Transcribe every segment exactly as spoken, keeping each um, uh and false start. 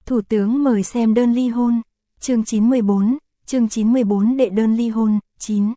Thủ tướng mời xem đơn ly hôn. Chương chín mươi bốn, chương chín mươi bốn đệ đơn ly hôn, chín.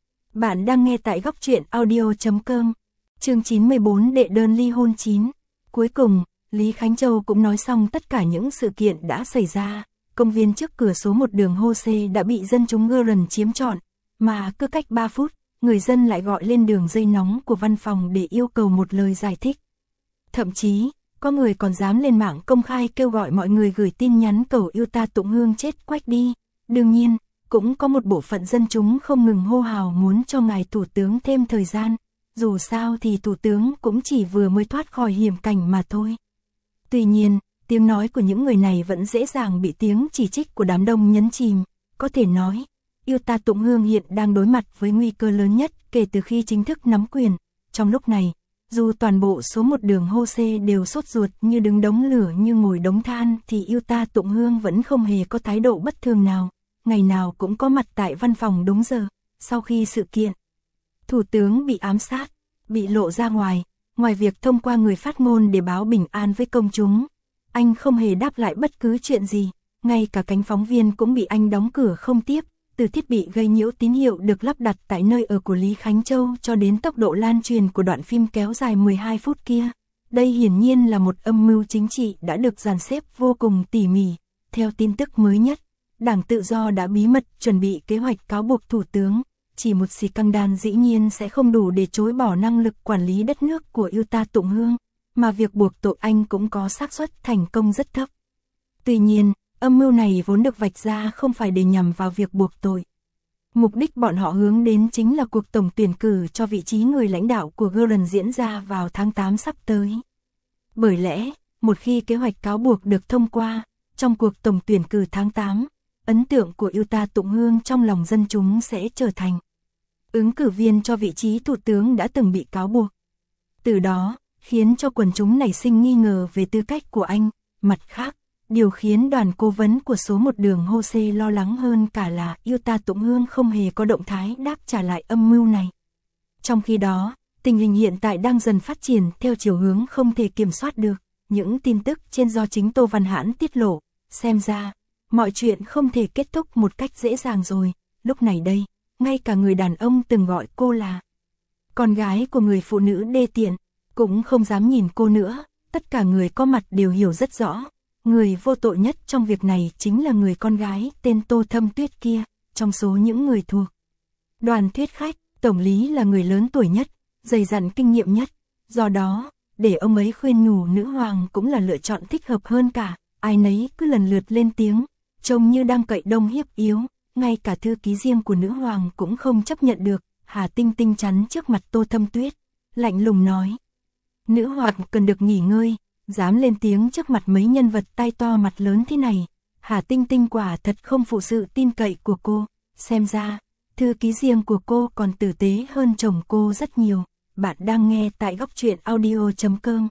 Bạn đang nghe tại góc truyện audio chấm com. Chương chín mươi bốn đệ đơn ly hôn chín. Cuối cùng, Lý Khánh Châu cũng nói xong tất cả những sự kiện đã xảy ra. Công viên trước cửa số một đường Jose đã bị dân chúng Gordon chiếm trọn, mà cứ cách ba phút, người dân lại gọi lên đường dây nóng của văn phòng để yêu cầu một lời giải thích. Thậm chí, có người còn dám lên mạng công khai kêu gọi mọi người gửi tin nhắn cầu yêu ta Tụng Hương chết quách đi. Đương nhiên, cũng có một bộ phận dân chúng không ngừng hô hào muốn cho ngài thủ tướng thêm thời gian. Dù sao thì thủ tướng cũng chỉ vừa mới thoát khỏi hiểm cảnh mà thôi. Tuy nhiên, tiếng nói của những người này vẫn dễ dàng bị tiếng chỉ trích của đám đông nhấn chìm. Có thể nói, yêu ta Tụng Hương hiện đang đối mặt với nguy cơ lớn nhất kể từ khi chính thức nắm quyền. Trong lúc này, dù toàn bộ số một đường Jose đều sốt ruột như đứng đống lửa như ngồi đống than thì yêu ta Tụng Hương vẫn không hề có thái độ bất thường nào. Ngày nào cũng có mặt tại văn phòng đúng giờ. Sau khi sự kiện thủ tướng bị ám sát, bị lộ ra ngoài, ngoài việc thông qua người phát ngôn để báo bình an với công chúng, anh không hề đáp lại bất cứ chuyện gì, ngay cả cánh phóng viên cũng bị anh đóng cửa không tiếp. Từ thiết bị gây nhiễu tín hiệu được lắp đặt tại nơi ở của Lý Khánh Châu cho đến tốc độ lan truyền của đoạn phim kéo dài mười hai phút kia. Đây hiển nhiên là một âm mưu chính trị đã được dàn xếp vô cùng tỉ mỉ. Theo tin tức mới nhất, Đảng Tự Do đã bí mật chuẩn bị kế hoạch cáo buộc thủ tướng. Chỉ một scandal dĩ nhiên sẽ không đủ để chối bỏ năng lực quản lý đất nước của yêu ta Tụng Hương, mà việc buộc tội anh cũng có xác suất thành công rất thấp. Tuy nhiên, âm mưu này vốn được vạch ra không phải để nhằm vào việc buộc tội. Mục đích bọn họ hướng đến chính là cuộc tổng tuyển cử cho vị trí người lãnh đạo của Gordon diễn ra vào tháng tám sắp tới. Bởi lẽ, một khi kế hoạch cáo buộc được thông qua, trong cuộc tổng tuyển cử tháng tám, ấn tượng của yêu ta Tụng Hương trong lòng dân chúng sẽ trở thành ứng cử viên cho vị trí thủ tướng đã từng bị cáo buộc. Từ đó, khiến cho quần chúng nảy sinh nghi ngờ về tư cách của anh. Mặt khác, điều khiến đoàn cố vấn của số một đường Jose lo lắng hơn cả là yêu ta Tụng Hương không hề có động thái đáp trả lại âm mưu này. Trong khi đó, tình hình hiện tại đang dần phát triển theo chiều hướng không thể kiểm soát được. Những tin tức trên do chính Tô Văn Hãn tiết lộ, xem ra, mọi chuyện không thể kết thúc một cách dễ dàng rồi. Lúc này đây, ngay cả người đàn ông từng gọi cô là con gái của người phụ nữ đê tiện, cũng không dám nhìn cô nữa. Tất cả người có mặt đều hiểu rất rõ. Người vô tội nhất trong việc này chính là người con gái tên Tô Thâm Tuyết kia. Trong số những người thuộc đoàn thuyết khách, Tổng lý là người lớn tuổi nhất, dày dặn kinh nghiệm nhất. Do đó, để ông ấy khuyên nhủ nữ hoàng cũng là lựa chọn thích hợp hơn cả. Ai nấy cứ lần lượt lên tiếng, trông như đang cậy đông hiếp yếu. Ngay cả thư ký riêng của nữ hoàng cũng không chấp nhận được. Hà Tinh Tinh chắn trước mặt Tô Thâm Tuyết, lạnh lùng nói: nữ hoàng cần được nghỉ ngơi. Dám lên tiếng trước mặt mấy nhân vật tai to mặt lớn thế này, Hà Tinh Tinh quả thật không phụ sự tin cậy của cô. Xem ra, thư ký riêng của cô còn tử tế hơn chồng cô rất nhiều. Bạn đang nghe tại góc truyện audio chấm com.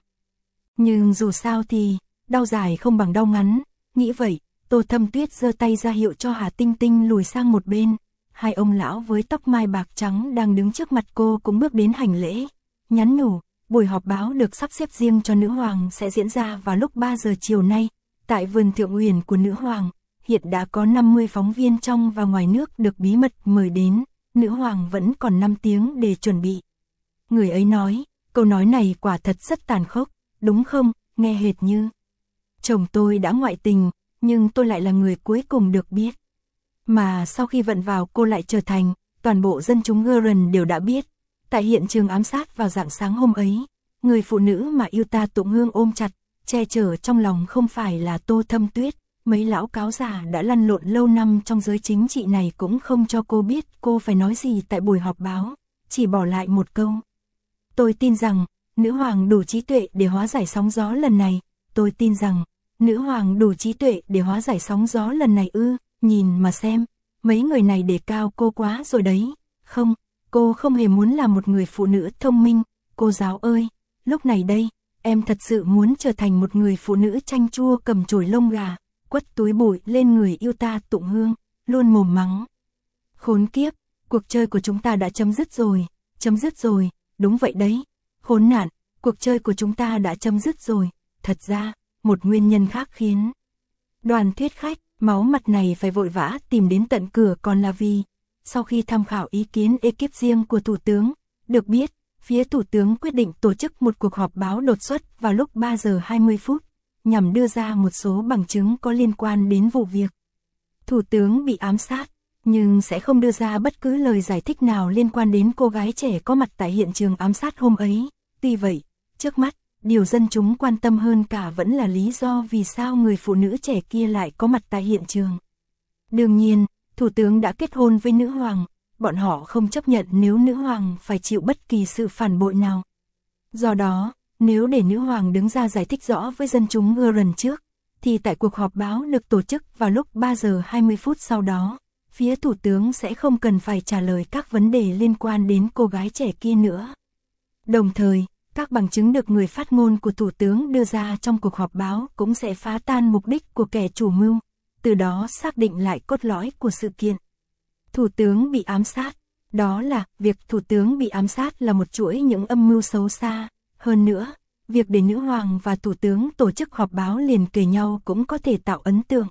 Nhưng dù sao thì, đau dài không bằng đau ngắn. Nghĩ vậy, Tô Thâm Tuyết giơ tay ra hiệu cho Hà Tinh Tinh lùi sang một bên. Hai ông lão với tóc mai bạc trắng đang đứng trước mặt cô cũng bước đến hành lễ, nhắn nhủ. Buổi họp báo được sắp xếp riêng cho nữ hoàng sẽ diễn ra vào lúc ba giờ chiều nay, tại vườn Thượng Uyển của nữ hoàng. Hiện đã có năm mươi phóng viên trong và ngoài nước được bí mật mời đến, nữ hoàng vẫn còn năm tiếng để chuẩn bị. Người ấy nói, câu nói này quả thật rất tàn khốc, đúng không? Nghe hệt như chồng tôi đã ngoại tình, nhưng tôi lại là người cuối cùng được biết. Mà sau khi vận vào cô lại trở thành, toàn bộ dân chúng Gordon đều đã biết. Tại hiện trường ám sát vào rạng sáng hôm ấy, người phụ nữ mà yêu ta Tụng Hương ôm chặt, che chở trong lòng không phải là Tô Thâm Tuyết. Mấy lão cáo già đã lăn lộn lâu năm trong giới chính trị này cũng không cho cô biết cô phải nói gì tại buổi họp báo, chỉ bỏ lại một câu: tôi tin rằng, nữ hoàng đủ trí tuệ để hóa giải sóng gió lần này. Tôi tin rằng, nữ hoàng đủ trí tuệ để hóa giải sóng gió lần này ư. Nhìn mà xem, mấy người này đề cao cô quá rồi đấy. Không, cô không hề muốn là một người phụ nữ thông minh. Cô giáo ơi, lúc này đây, em thật sự muốn trở thành một người phụ nữ chanh chua cầm chổi lông gà, quất túi bụi lên người yêu ta Tụng Hương, luôn mồm mắng: khốn kiếp, cuộc chơi của chúng ta đã chấm dứt rồi, chấm dứt rồi, đúng vậy đấy, khốn nạn, cuộc chơi của chúng ta đã chấm dứt rồi. Thật ra, một nguyên nhân khác khiến Đoàn thuyết khách, máu mặt này phải vội vã tìm đến tận cửa còn là vì, sau khi tham khảo ý kiến ekip riêng của Thủ tướng, được biết, phía Thủ tướng quyết định tổ chức một cuộc họp báo đột xuất vào lúc ba giờ hai mươi phút, nhằm đưa ra một số bằng chứng có liên quan đến vụ việc. Thủ tướng bị ám sát, nhưng sẽ không đưa ra bất cứ lời giải thích nào liên quan đến cô gái trẻ có mặt tại hiện trường ám sát hôm ấy. Tuy vậy, trước mắt, điều dân chúng quan tâm hơn cả vẫn là lý do vì sao người phụ nữ trẻ kia lại có mặt tại hiện trường. Đương nhiên, Thủ tướng đã kết hôn với nữ hoàng, bọn họ không chấp nhận nếu nữ hoàng phải chịu bất kỳ sự phản bội nào. Do đó, nếu để nữ hoàng đứng ra giải thích rõ với dân chúng Iran trước, thì tại cuộc họp báo được tổ chức vào lúc ba giờ hai mươi phút sau đó, phía Thủ tướng sẽ không cần phải trả lời các vấn đề liên quan đến cô gái trẻ kia nữa. Đồng thời, các bằng chứng được người phát ngôn của Thủ tướng đưa ra trong cuộc họp báo cũng sẽ phá tan mục đích của kẻ chủ mưu, từ đó xác định lại cốt lõi của sự kiện. Thủ tướng bị ám sát, đó là việc Thủ tướng bị ám sát là một chuỗi những âm mưu xấu xa. Hơn nữa, việc để nữ hoàng và Thủ tướng tổ chức họp báo liền kề nhau cũng có thể tạo ấn tượng.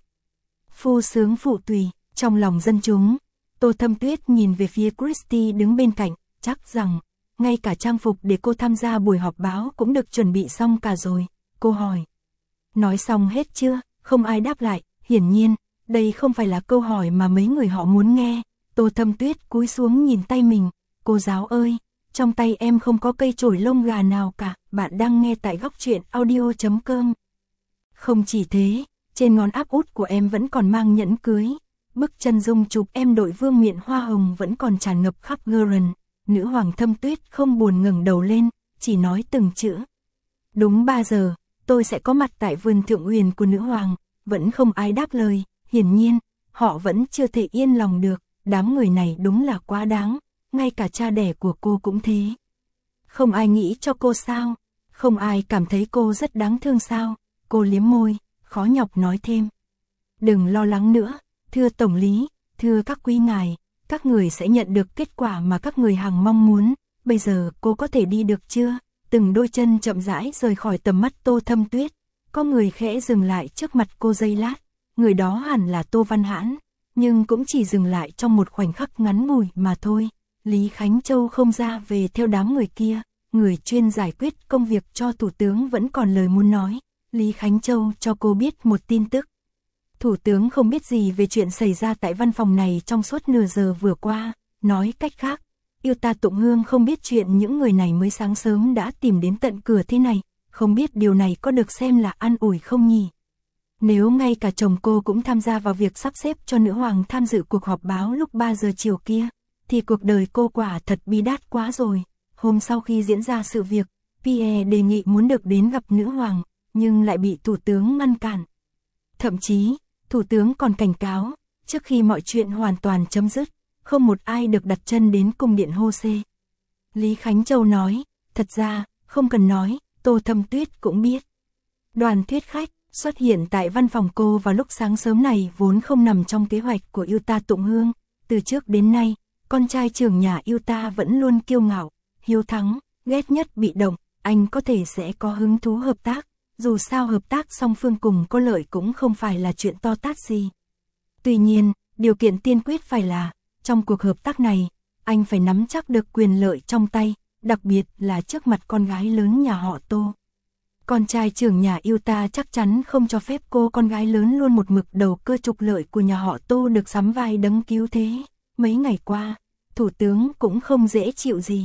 Phu sướng phụ tùy, trong lòng dân chúng, Tô Thâm Tuyết nhìn về phía Christie đứng bên cạnh, chắc rằng, ngay cả trang phục để cô tham gia buổi họp báo cũng được chuẩn bị xong cả rồi. Cô hỏi, nói xong hết chưa? Không ai đáp lại, hiển nhiên, đây không phải là câu hỏi mà mấy người họ muốn nghe. Tô Thâm Tuyết cúi xuống nhìn tay mình, cô giáo ơi, trong tay em không có cây chổi lông gà nào cả. Bạn đang nghe tại góc truyện audio chấm com. Không chỉ thế, trên ngón áp út của em vẫn còn mang nhẫn cưới. Bức chân dung chụp em đội vương miện hoa hồng vẫn còn tràn ngập khắp Iran. Nữ hoàng Thâm Tuyết không buồn ngẩng đầu lên, chỉ nói từng chữ. Đúng ba giờ, tôi sẽ có mặt tại vườn thượng uyển của nữ hoàng. Vẫn không ai đáp lời, hiển nhiên, họ vẫn chưa thể yên lòng được. Đám người này đúng là quá đáng, ngay cả cha đẻ của cô cũng thế. Không ai nghĩ cho cô sao? Không ai cảm thấy cô rất đáng thương sao? Cô liếm môi, khó nhọc nói thêm. Đừng lo lắng nữa, thưa Tổng lý, thưa các quý ngài, các người sẽ nhận được kết quả mà các người hằng mong muốn. Bây giờ cô có thể đi được chưa? Từng đôi chân chậm rãi rời khỏi tầm mắt Tô Thâm Tuyết. Có người khẽ dừng lại trước mặt cô giây lát. Người đó hẳn là Tô Văn Hãn, nhưng cũng chỉ dừng lại trong một khoảnh khắc ngắn ngủi mà thôi. Lý Khánh Châu không ra về theo đám người kia. Người chuyên giải quyết công việc cho Thủ tướng vẫn còn lời muốn nói. Lý Khánh Châu cho cô biết một tin tức. Thủ tướng không biết gì về chuyện xảy ra tại văn phòng này trong suốt nửa giờ vừa qua. Nói cách khác, Yêu Ta Tụng Hương không biết chuyện những người này mới sáng sớm đã tìm đến tận cửa thế này. Không biết điều này có được xem là an ủi không nhỉ? Nếu ngay cả chồng cô cũng tham gia vào việc sắp xếp cho nữ hoàng tham dự cuộc họp báo lúc ba giờ chiều kia, thì cuộc đời cô quả thật bi đát quá rồi. Hôm sau khi diễn ra sự việc, Pierre đề nghị muốn được đến gặp nữ hoàng, nhưng lại bị Thủ tướng ngăn cản. Thậm chí, Thủ tướng còn cảnh cáo, trước khi mọi chuyện hoàn toàn chấm dứt, không một ai được đặt chân đến cung điện Hô Xê. Lý Khánh Châu nói, thật ra, không cần nói, Tô Thâm Tuyết cũng biết. Đoàn thuyết khách xuất hiện tại văn phòng cô vào lúc sáng sớm này vốn không nằm trong kế hoạch của Yêu Ta Tụng Hương. Từ trước đến nay, con trai trưởng nhà Yêu Ta vẫn luôn kiêu ngạo, hiếu thắng, ghét nhất bị động. Anh có thể sẽ có hứng thú hợp tác, dù sao hợp tác song phương cùng có lợi cũng không phải là chuyện to tát gì. Tuy nhiên, điều kiện tiên quyết phải là, trong cuộc hợp tác này, anh phải nắm chắc được quyền lợi trong tay, đặc biệt là trước mặt con gái lớn nhà họ Tô. Con trai trưởng nhà Yêu Ta chắc chắn không cho phép cô con gái lớn luôn một mực đầu cơ trục lợi của nhà họ Tô được sắm vai đấng cứu thế. Mấy ngày qua, Thủ tướng cũng không dễ chịu gì.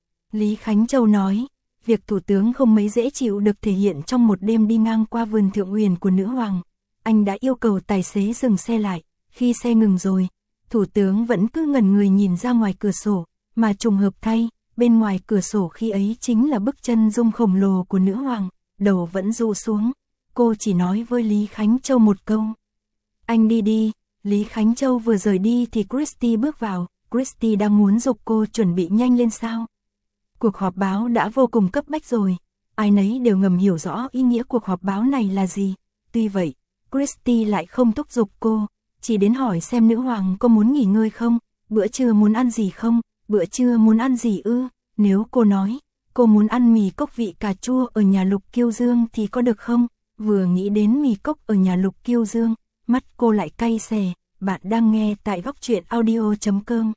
Lý Khánh Châu nói, việc Thủ tướng không mấy dễ chịu được thể hiện trong một đêm đi ngang qua vườn thượng uyển của nữ hoàng. Anh đã yêu cầu tài xế dừng xe lại, khi xe ngừng rồi, Thủ tướng vẫn cứ ngẩn người nhìn ra ngoài cửa sổ, mà trùng hợp thay, bên ngoài cửa sổ khi ấy chính là bức chân dung khổng lồ của nữ hoàng, đầu vẫn rụ xuống. Cô chỉ nói với Lý Khánh Châu một câu. Anh đi đi. Lý Khánh Châu vừa rời đi thì Christie bước vào. Christie đang muốn giục cô chuẩn bị nhanh lên sao. Cuộc họp báo đã vô cùng cấp bách rồi. Ai nấy đều ngầm hiểu rõ ý nghĩa cuộc họp báo này là gì. Tuy vậy, Christie lại không thúc giục cô, chỉ đến hỏi xem nữ hoàng có muốn nghỉ ngơi không, bữa trưa muốn ăn gì không, bữa trưa muốn ăn gì ư. Nếu cô nói, cô muốn ăn mì cốc vị cà chua ở nhà Lục Kiêu Dương thì có được không? vừa nghĩ đến mì cốc ở nhà Lục Kiêu Dương, mắt cô lại cay xè. Bạn đang nghe tại góc truyện audio chấm com.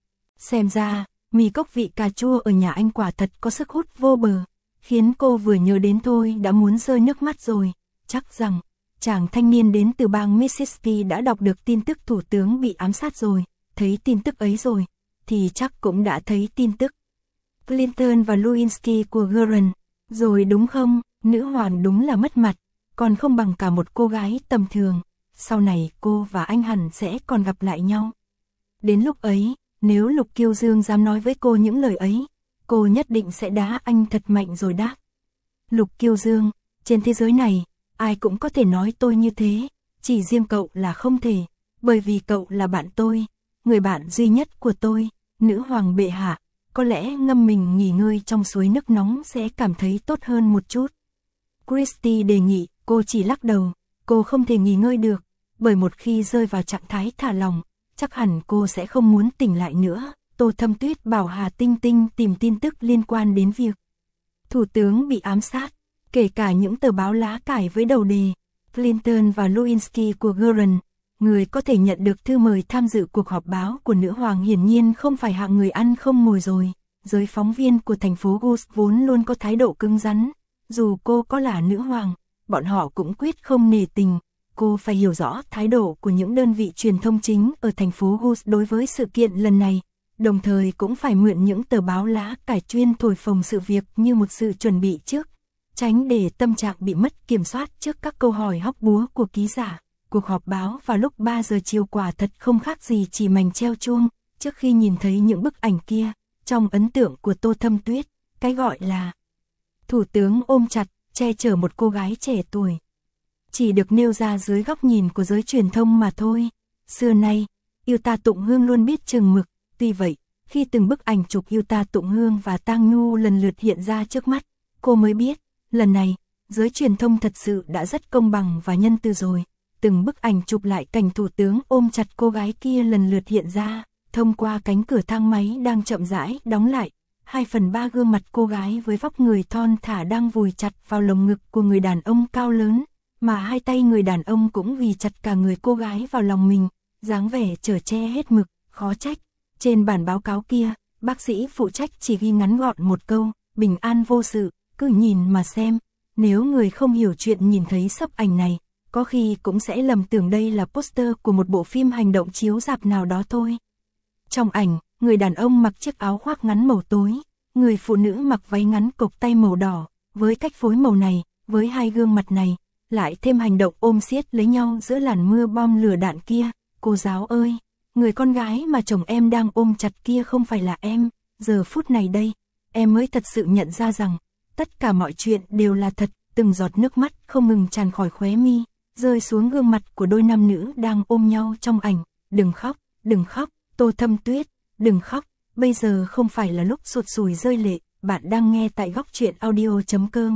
Xem ra, mì cốc vị cà chua ở nhà anh quả thật có sức hút vô bờ, khiến cô vừa nhớ đến thôi đã muốn rơi nước mắt rồi. Chắc rằng, chàng thanh niên đến từ bang Mississippi đã đọc được tin tức thủ tướng bị ám sát rồi, thấy tin tức ấy rồi, thì chắc cũng đã thấy tin tức Clinton và Lewinsky của Warren, rồi đúng không? Nữ hoàng đúng là mất mặt, còn không bằng cả một cô gái tầm thường. Sau này cô và anh hẳn sẽ còn gặp lại nhau. Đến lúc ấy, nếu Lục Kiêu Dương dám nói với cô những lời ấy, cô nhất định sẽ đá anh thật mạnh rồi đáp. Lục Kiêu Dương, trên thế giới này, ai cũng có thể nói tôi như thế, chỉ riêng cậu là không thể, bởi vì cậu là bạn tôi, người bạn duy nhất của tôi. Nữ hoàng bệ hạ, có lẽ ngâm mình nghỉ ngơi trong suối nước nóng sẽ cảm thấy tốt hơn một chút. Christie đề nghị, cô chỉ lắc đầu, cô không thể nghỉ ngơi được, bởi một khi rơi vào trạng thái thả lỏng, chắc hẳn cô sẽ không muốn tỉnh lại nữa. Tô Thâm Tuyết bảo Hà Tinh Tinh tìm tin tức liên quan đến việc thủ tướng bị ám sát, kể cả những tờ báo lá cải với đầu đề Clinton và Lewinsky của Warren. Người có thể nhận được thư mời tham dự cuộc họp báo của nữ hoàng hiển nhiên không phải hạng người ăn không ngồi rồi. Giới phóng viên của thành phố Gus vốn luôn có thái độ cứng rắn, dù cô có là nữ hoàng, bọn họ cũng quyết không nể tình. Cô phải hiểu rõ thái độ của những đơn vị truyền thông chính ở thành phố Gus đối với sự kiện lần này, đồng thời cũng phải mượn những tờ báo lá cải chuyên thổi phồng sự việc như một sự chuẩn bị trước, tránh để tâm trạng bị mất kiểm soát trước các câu hỏi hóc búa của ký giả. Cuộc họp báo vào lúc ba giờ chiều quả thật không khác gì chỉ mảnh treo chuông. Trước khi nhìn thấy những bức ảnh kia, trong ấn tượng của Tô Thâm Tuyết, cái gọi là thủ tướng ôm chặt, che chở một cô gái trẻ tuổi, chỉ được nêu ra dưới góc nhìn của giới truyền thông mà thôi. Xưa nay, Yêu Ta Tụng Hương luôn biết chừng mực, tuy vậy, khi từng bức ảnh chụp Yêu Ta Tụng Hương và Tang Nhu lần lượt hiện ra trước mắt, cô mới biết, lần này, giới truyền thông thật sự đã rất công bằng và nhân từ rồi. Từng bức ảnh chụp lại cảnh thủ tướng ôm chặt cô gái kia lần lượt hiện ra, thông qua cánh cửa thang máy đang chậm rãi đóng lại, hai phần ba gương mặt cô gái với vóc người thon thả đang vùi chặt vào lồng ngực của người đàn ông cao lớn, mà hai tay người đàn ông cũng vì chặt cả người cô gái vào lòng mình, dáng vẻ chở che hết mực. Khó trách, trên bản báo cáo kia, bác sĩ phụ trách chỉ ghi ngắn gọn một câu, bình an vô sự, cứ nhìn mà xem. Nếu người không hiểu chuyện nhìn thấy sấp ảnh này, có khi cũng sẽ lầm tưởng đây là poster của một bộ phim hành động chiếu rạp nào đó thôi. Trong ảnh, người đàn ông mặc chiếc áo khoác ngắn màu tối, người phụ nữ mặc váy ngắn cộc tay màu đỏ, với cách phối màu này, với hai gương mặt này, lại thêm hành động ôm siết lấy nhau giữa làn mưa bom lửa đạn kia. Cô giáo ơi, người con gái mà chồng em đang ôm chặt kia không phải là em. Giờ phút này đây, em mới thật sự nhận ra rằng, tất cả mọi chuyện đều là thật. Từng giọt nước mắt không ngừng tràn khỏi khóe mi, rơi xuống gương mặt của đôi nam nữ đang ôm nhau trong ảnh. Đừng khóc, đừng khóc, Tô Thâm Tuyết, đừng khóc, bây giờ không phải là lúc sụt sùi rơi lệ. Bạn đang nghe tại góc truyện audio chấm com.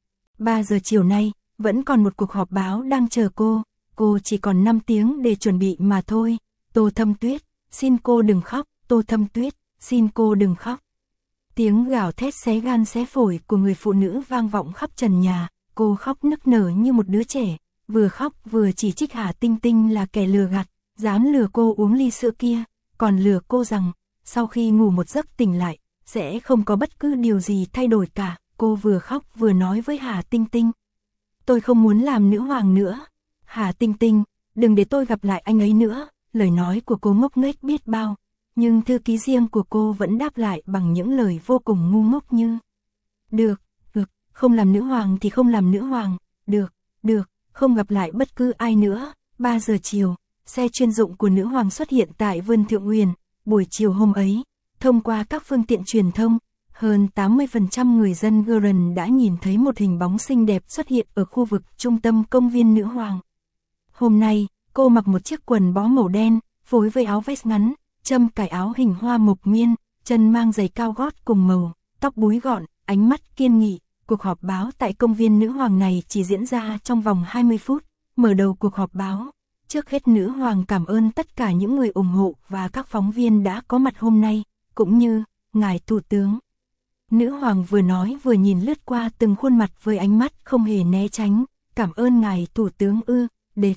ba giờ chiều nay, vẫn còn một cuộc họp báo đang chờ cô, cô chỉ còn năm tiếng để chuẩn bị mà thôi. Tô Thâm Tuyết, xin cô đừng khóc, Tô Thâm Tuyết, xin cô đừng khóc. Tiếng gào thét xé gan xé phổi của người phụ nữ vang vọng khắp trần nhà, cô khóc nức nở như một đứa trẻ, vừa khóc vừa chỉ trích Hà Tinh Tinh là kẻ lừa gạt, dám lừa cô uống ly sữa kia, còn lừa cô rằng, sau khi ngủ một giấc tỉnh lại, sẽ không có bất cứ điều gì thay đổi cả. Cô vừa khóc vừa nói với Hà Tinh Tinh, tôi không muốn làm nữ hoàng nữa. Hà Tinh Tinh, đừng để tôi gặp lại anh ấy nữa. Lời nói của cô ngốc nghếch biết bao, nhưng thư ký riêng của cô vẫn đáp lại bằng những lời vô cùng ngu ngốc như: Được, được, không làm nữ hoàng thì không làm nữ hoàng, được, được, không gặp lại bất cứ ai nữa. ba giờ chiều, xe chuyên dụng của nữ hoàng xuất hiện tại Vân Thượng Uyển. Buổi chiều hôm ấy, thông qua các phương tiện truyền thông, hơn tám mươi phần trăm người dân Warren đã nhìn thấy một hình bóng xinh đẹp xuất hiện ở khu vực trung tâm công viên nữ hoàng. Hôm nay, cô mặc một chiếc quần bó màu đen, phối với áo vest ngắn, châm cài áo hình hoa mộc miên, chân mang giày cao gót cùng màu, tóc búi gọn, ánh mắt kiên nghị. Cuộc họp báo tại công viên nữ hoàng này chỉ diễn ra trong vòng hai mươi phút. Mở đầu cuộc họp báo, trước hết nữ hoàng cảm ơn tất cả những người ủng hộ và các phóng viên đã có mặt hôm nay, cũng như ngài thủ tướng. Nữ hoàng vừa nói vừa nhìn lướt qua từng khuôn mặt với ánh mắt không hề né tránh, cảm ơn ngài thủ tướng ư, đệt.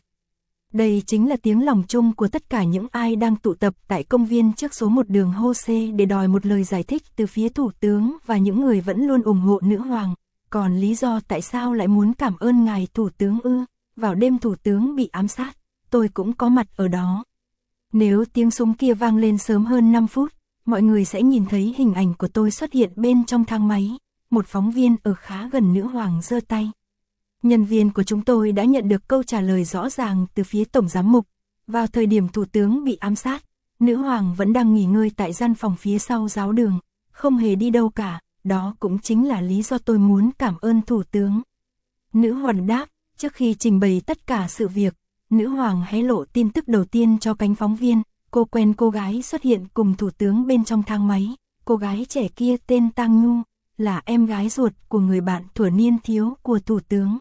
Đây chính là tiếng lòng chung của tất cả những ai đang tụ tập tại công viên trước số một đường Jose để đòi một lời giải thích từ phía thủ tướng và những người vẫn luôn ủng hộ nữ hoàng. Còn lý do tại sao lại muốn cảm ơn ngài thủ tướng ư? Vào đêm thủ tướng bị ám sát, tôi cũng có mặt ở đó. Nếu tiếng súng kia vang lên sớm hơn năm phút, mọi người sẽ nhìn thấy hình ảnh của tôi xuất hiện bên trong thang máy. Một phóng viên ở khá gần nữ hoàng giơ tay. Nhân viên của chúng tôi đã nhận được câu trả lời rõ ràng từ phía tổng giám mục. Vào thời điểm thủ tướng bị ám sát, nữ hoàng vẫn đang nghỉ ngơi tại gian phòng phía sau giáo đường, không hề đi đâu cả. Đó cũng chính là lý do tôi muốn cảm ơn thủ tướng. Nữ hoàng đáp, trước khi trình bày tất cả sự việc, nữ hoàng hé lộ tin tức đầu tiên cho cánh phóng viên. Cô quen cô gái xuất hiện cùng thủ tướng bên trong thang máy. Cô gái trẻ kia tên Tang Nhu, là em gái ruột của người bạn thuở niên thiếu của thủ tướng.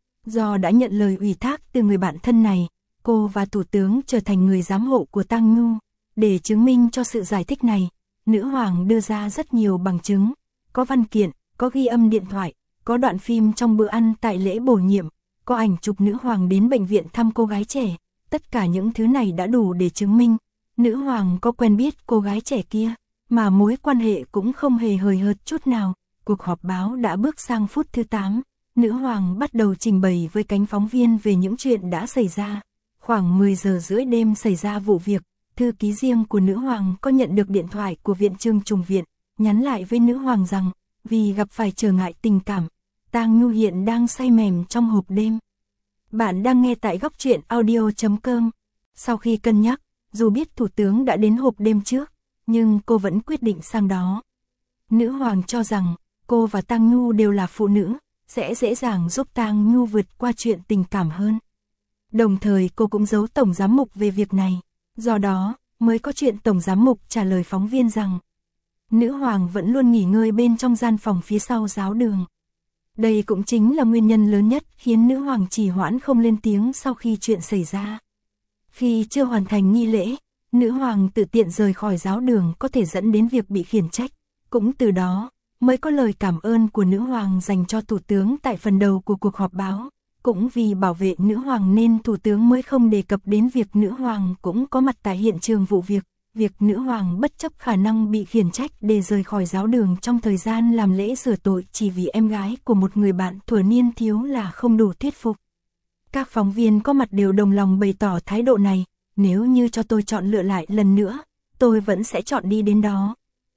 Do đã nhận lời ủy thác từ người bạn thân này, cô và thủ tướng trở thành người giám hộ của Tang Nhu. Để chứng minh cho sự giải thích này, nữ hoàng đưa ra rất nhiều bằng chứng. Có văn kiện, có ghi âm điện thoại, có đoạn phim trong bữa ăn tại lễ bổ nhiệm, có ảnh chụp nữ hoàng đến bệnh viện thăm cô gái trẻ. Tất cả những thứ này đã đủ để chứng minh nữ hoàng có quen biết cô gái trẻ kia, mà mối quan hệ cũng không hề hời hợt chút nào. Cuộc họp báo đã bước sang phút thứ tám. Nữ hoàng bắt đầu trình bày với cánh phóng viên về những chuyện đã xảy ra. Khoảng mười giờ rưỡi đêm xảy ra vụ việc, thư ký riêng của nữ hoàng có nhận được điện thoại của viện trưởng Trùng viện, nhắn lại với nữ hoàng rằng, vì gặp phải trở ngại tình cảm, Tang Nhu hiện đang say mềm trong hộp đêm. Bạn đang nghe tại góc truyện audio chấm com. Sau khi cân nhắc, dù biết thủ tướng đã đến hộp đêm trước, nhưng cô vẫn quyết định sang đó. Nữ hoàng cho rằng, cô và Tang Nhu đều là phụ nữ, sẽ dễ dàng giúp Tang Nhu vượt qua chuyện tình cảm hơn. Đồng thời cô cũng giấu tổng giám mục về việc này, do đó mới có chuyện tổng giám mục trả lời phóng viên rằng nữ hoàng vẫn luôn nghỉ ngơi bên trong gian phòng phía sau giáo đường. Đây cũng chính là nguyên nhân lớn nhất khiến nữ hoàng trì hoãn không lên tiếng sau khi chuyện xảy ra. Khi chưa hoàn thành nghi lễ, nữ hoàng tự tiện rời khỏi giáo đường có thể dẫn đến việc bị khiển trách. Cũng từ đó, mới có lời cảm ơn của nữ hoàng dành cho thủ tướng tại phần đầu của cuộc họp báo. Cũng vì bảo vệ nữ hoàng nên thủ tướng mới không đề cập đến việc nữ hoàng cũng có mặt tại hiện trường vụ việc. Việc nữ hoàng bất chấp khả năng bị khiển trách để rời khỏi giáo đường trong thời gian làm lễ sửa tội chỉ vì em gái của một người bạn thuở niên thiếu là không đủ thuyết phục. Các phóng viên có mặt đều đồng lòng bày tỏ thái độ này, nếu như cho tôi chọn lựa lại lần nữa, tôi vẫn sẽ chọn đi đến đó.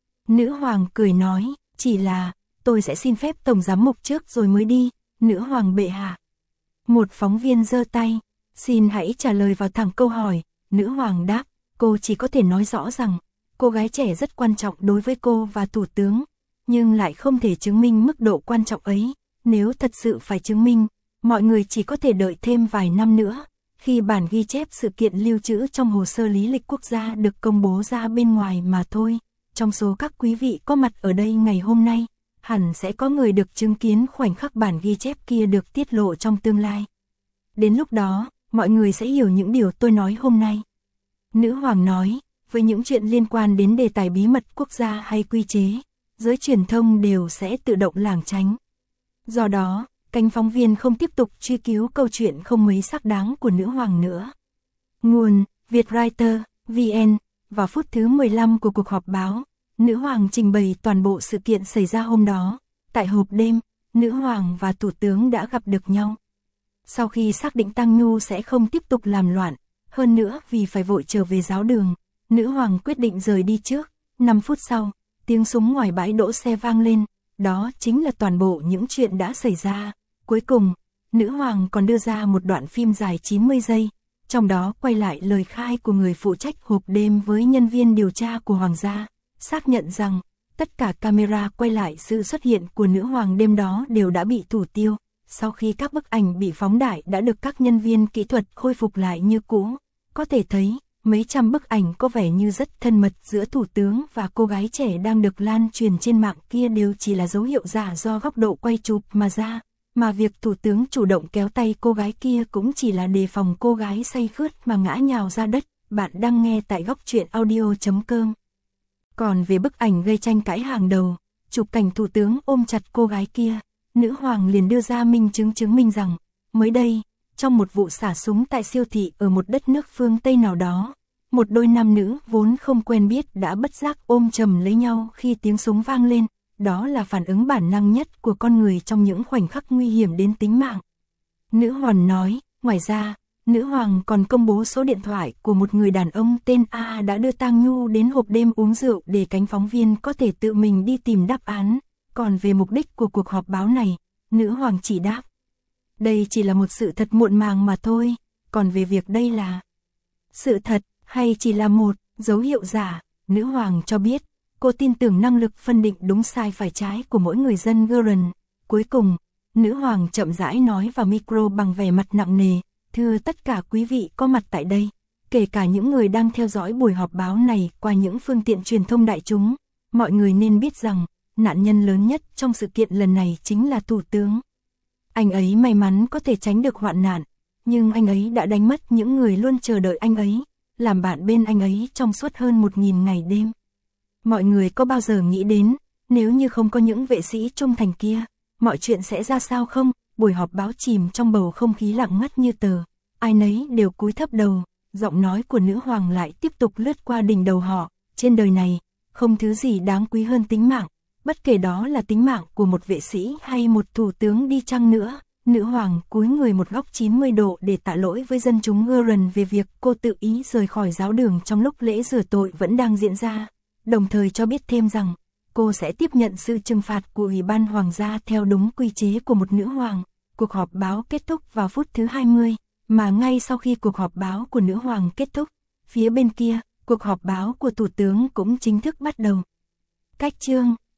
Nữ hoàng cười nói, chỉ là, tôi sẽ xin phép tổng giám mục trước rồi mới đi, nữ hoàng bệ hạ. Một phóng viên giơ tay, xin hãy trả lời vào thẳng câu hỏi, nữ hoàng đáp, cô chỉ có thể nói rõ rằng, cô gái trẻ rất quan trọng đối với cô và thủ tướng, nhưng lại không thể chứng minh mức độ quan trọng ấy, nếu thật sự phải chứng minh, mọi người chỉ có thể đợi thêm vài năm nữa, khi bản ghi chép sự kiện lưu trữ trong hồ sơ lý lịch quốc gia được công bố ra bên ngoài mà thôi. Trong số các quý vị có mặt ở đây ngày hôm nay, hẳn sẽ có người được chứng kiến khoảnh khắc bản ghi chép kia được tiết lộ trong tương lai. Đến lúc đó, mọi người sẽ hiểu những điều tôi nói hôm nay. Nữ hoàng nói, với những chuyện liên quan đến đề tài bí mật quốc gia hay quy chế, giới truyền thông đều sẽ tự động lảng tránh. Do đó, cánh phóng viên không tiếp tục truy cứu câu chuyện không mấy xác đáng của nữ hoàng nữa. Nguồn, Vietwriter, vê en, vào phút thứ mười lăm của cuộc họp báo, nữ hoàng trình bày toàn bộ sự kiện xảy ra hôm đó. Tại hộp đêm, nữ hoàng và thủ tướng đã gặp được nhau. Sau khi xác định Tang Nhu sẽ không tiếp tục làm loạn, hơn nữa vì phải vội trở về giáo đường, nữ hoàng quyết định rời đi trước. năm phút sau, tiếng súng ngoài bãi đỗ xe vang lên, đó chính là toàn bộ những chuyện đã xảy ra. Cuối cùng, nữ hoàng còn đưa ra một đoạn phim dài chín mươi giây, trong đó quay lại lời khai của người phụ trách hộp đêm với nhân viên điều tra của hoàng gia, xác nhận rằng tất cả camera quay lại sự xuất hiện của nữ hoàng đêm đó đều đã bị thủ tiêu. Sau khi các bức ảnh bị phóng đại đã được các nhân viên kỹ thuật khôi phục lại như cũ, có thể thấy mấy trăm bức ảnh có vẻ như rất thân mật giữa thủ tướng và cô gái trẻ đang được lan truyền trên mạng kia đều chỉ là dấu hiệu giả do góc độ quay chụp mà ra, mà việc thủ tướng chủ động kéo tay cô gái kia cũng chỉ là đề phòng cô gái say khướt mà ngã nhào ra đất. Bạn đang nghe tại góc truyện audio chấm com. Còn về bức ảnh gây tranh cãi hàng đầu, chụp cảnh thủ tướng ôm chặt cô gái kia, nữ hoàng liền đưa ra minh chứng chứng minh rằng Mới đây, trong một vụ xả súng tại siêu thị ở một đất nước phương Tây nào đó, một đôi nam nữ vốn không quen biết đã bất giác ôm chầm lấy nhau khi tiếng súng vang lên, đó là phản ứng bản năng nhất của con người trong những khoảnh khắc nguy hiểm đến tính mạng. Nữ hoàng nói, ngoài ra, nữ hoàng còn công bố số điện thoại của một người đàn ông tên A đã đưa Tang Nhu đến hộp đêm uống rượu để cánh phóng viên có thể tự mình đi tìm đáp án. Còn về mục đích của cuộc họp báo này, nữ hoàng chỉ đáp: đây chỉ là một sự thật muộn màng mà thôi, còn về việc đây là sự thật hay chỉ là một dấu hiệu giả, nữ hoàng cho biết, cô tin tưởng năng lực phân định đúng sai phải trái của mỗi người dân Guren. Cuối cùng, nữ hoàng chậm rãi nói vào micro bằng vẻ mặt nặng nề, thưa tất cả quý vị có mặt tại đây, kể cả những người đang theo dõi buổi họp báo này qua những phương tiện truyền thông đại chúng, mọi người nên biết rằng, nạn nhân lớn nhất trong sự kiện lần này chính là Thủ tướng. Anh ấy may mắn có thể tránh được hoạn nạn, nhưng anh ấy đã đánh mất những người luôn chờ đợi anh ấy, làm bạn bên anh ấy trong suốt hơn một nghìn ngày đêm. Mọi người có bao giờ nghĩ đến, nếu như không có những vệ sĩ trung thành kia, mọi chuyện sẽ ra sao không? Buổi họp báo chìm trong bầu không khí lặng ngắt như tờ, ai nấy đều cúi thấp đầu, giọng nói của nữ hoàng lại tiếp tục lướt qua đỉnh đầu họ, trên đời này, không thứ gì đáng quý hơn tính mạng, bất kể đó là tính mạng của một vệ sĩ hay một thủ tướng đi chăng nữa. Nữ hoàng cúi người một góc chín mươi độ để tạ lỗi với dân chúng Guren về việc cô tự ý rời khỏi giáo đường trong lúc lễ rửa tội vẫn đang diễn ra, đồng thời cho biết thêm rằng, cô sẽ tiếp nhận sự trừng phạt của Ủy ban Hoàng gia theo đúng quy chế của một nữ hoàng. Cuộc họp báo kết thúc vào phút thứ hai mươi, mà ngay sau khi cuộc họp báo của nữ hoàng kết thúc, phía bên kia, cuộc họp báo của thủ tướng cũng chính thức bắt đầu. Cách chương